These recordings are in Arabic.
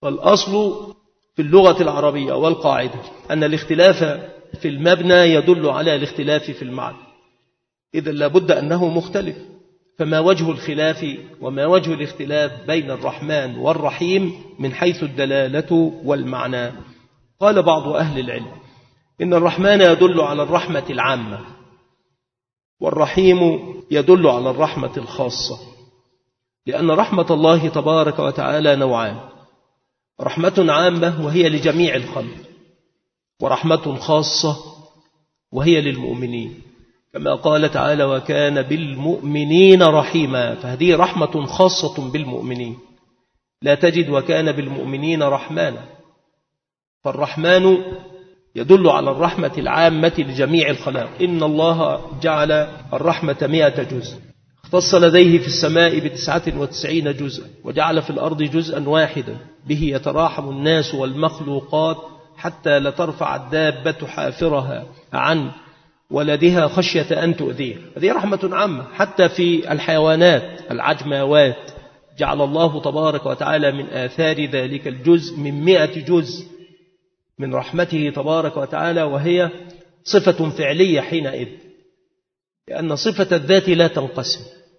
والأصل في اللغة العربية والقاعدة أن الاختلاف في المبنى يدل على الاختلاف في المعنى، إذا لابد أنه مختلف. فما وجه الخلاف وما وجه الاختلاف بين الرحمن والرحيم من حيث الدلالة والمعنى؟ قال بعض أهل العلم إن الرحمن يدل على الرحمة العامة، والرحيم يدل على الرحمة الخاصة، لأن رحمة الله تبارك وتعالى نوعان: رحمة عامة وهي لجميع الخلق، ورحمة خاصة وهي للمؤمنين، كما قال تعالى: وكان بالمؤمنين رحيما. فهذه رحمة خاصة بالمؤمنين، لا تجد وكان بالمؤمنين رحمانا. فالرحمن يدل على الرحمة العامة لجميع الخلق. إن الله جعل الرحمة 100 جزء، اختص لديه في السماء ب99 جزءا، وجعل في الأرض جزءا واحدا به يتراحم الناس والمخلوقات، حتى لا ترفع الدابة حافرها عن ولدها خشية أن تؤذيه. هذه رحمة عامة حتى في الحيوانات العجماوات، جعل الله تبارك وتعالى من آثار ذلك الجزء من 100 جزء من رحمته تبارك وتعالى، وهي صفة فعلية حينئذ، لأن صفة الذات لا تنقسم.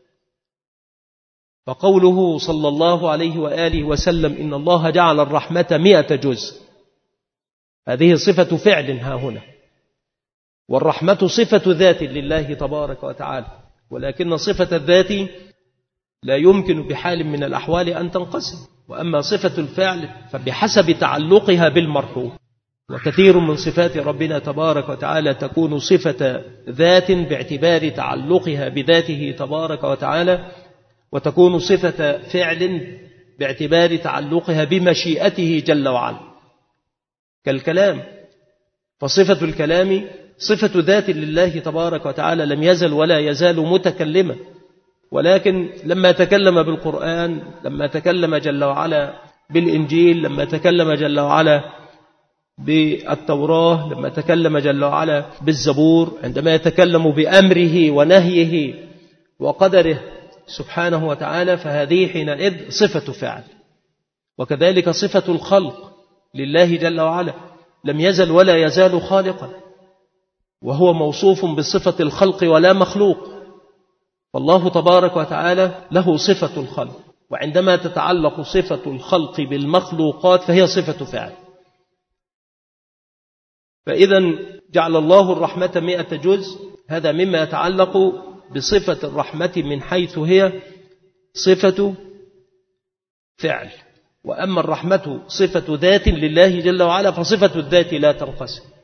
فقوله صلى الله عليه وآله وسلم إن الله جعل الرحمة 100 جزء، هذه صفة فعل ها هنا، والرحمة صفة ذات لله تبارك وتعالى، ولكن صفة الذات لا يمكن بحال من الأحوال أن تنقسم. وأما صفة الفعل فبحسب تعلقها بالمرحوم، وكثير من صفات ربنا تبارك وتعالى تكون صفة ذات باعتبار تعلقها بذاته تبارك وتعالى، وتكون صفة فعل باعتبار تعلقها بمشيئته جل وعلا، كالكلام. فصفة الكلام صفة ذات لله تبارك وتعالى، لم يزل ولا يزال متكلما، ولكن لما تكلم بالقرآن، لما تكلم جل وعلا بالإنجيل، لما تكلم جل وعلا بالتوراة، لما تكلم جل وعلا بالزبور، عندما يتكلم بأمره ونهيه وقدره سبحانه وتعالى، فهذه حينئذ صفة فعل. وكذلك صفة الخلق لله جل وعلا، لم يزل ولا يزال خالقا، وهو موصوف بصفة الخلق ولا مخلوق، فالله تبارك وتعالى له صفة الخلق. وعندما تتعلق صفة الخلق بالمخلوقات فهي صفة فعل. فإذا جعل الله الرحمة 100 جزء، هذا مما يتعلق بصفة الرحمة من حيث هي صفة فعل. وأما الرحمة صفة ذات لله جل وعلا، فصفة الذات لا تنقسم،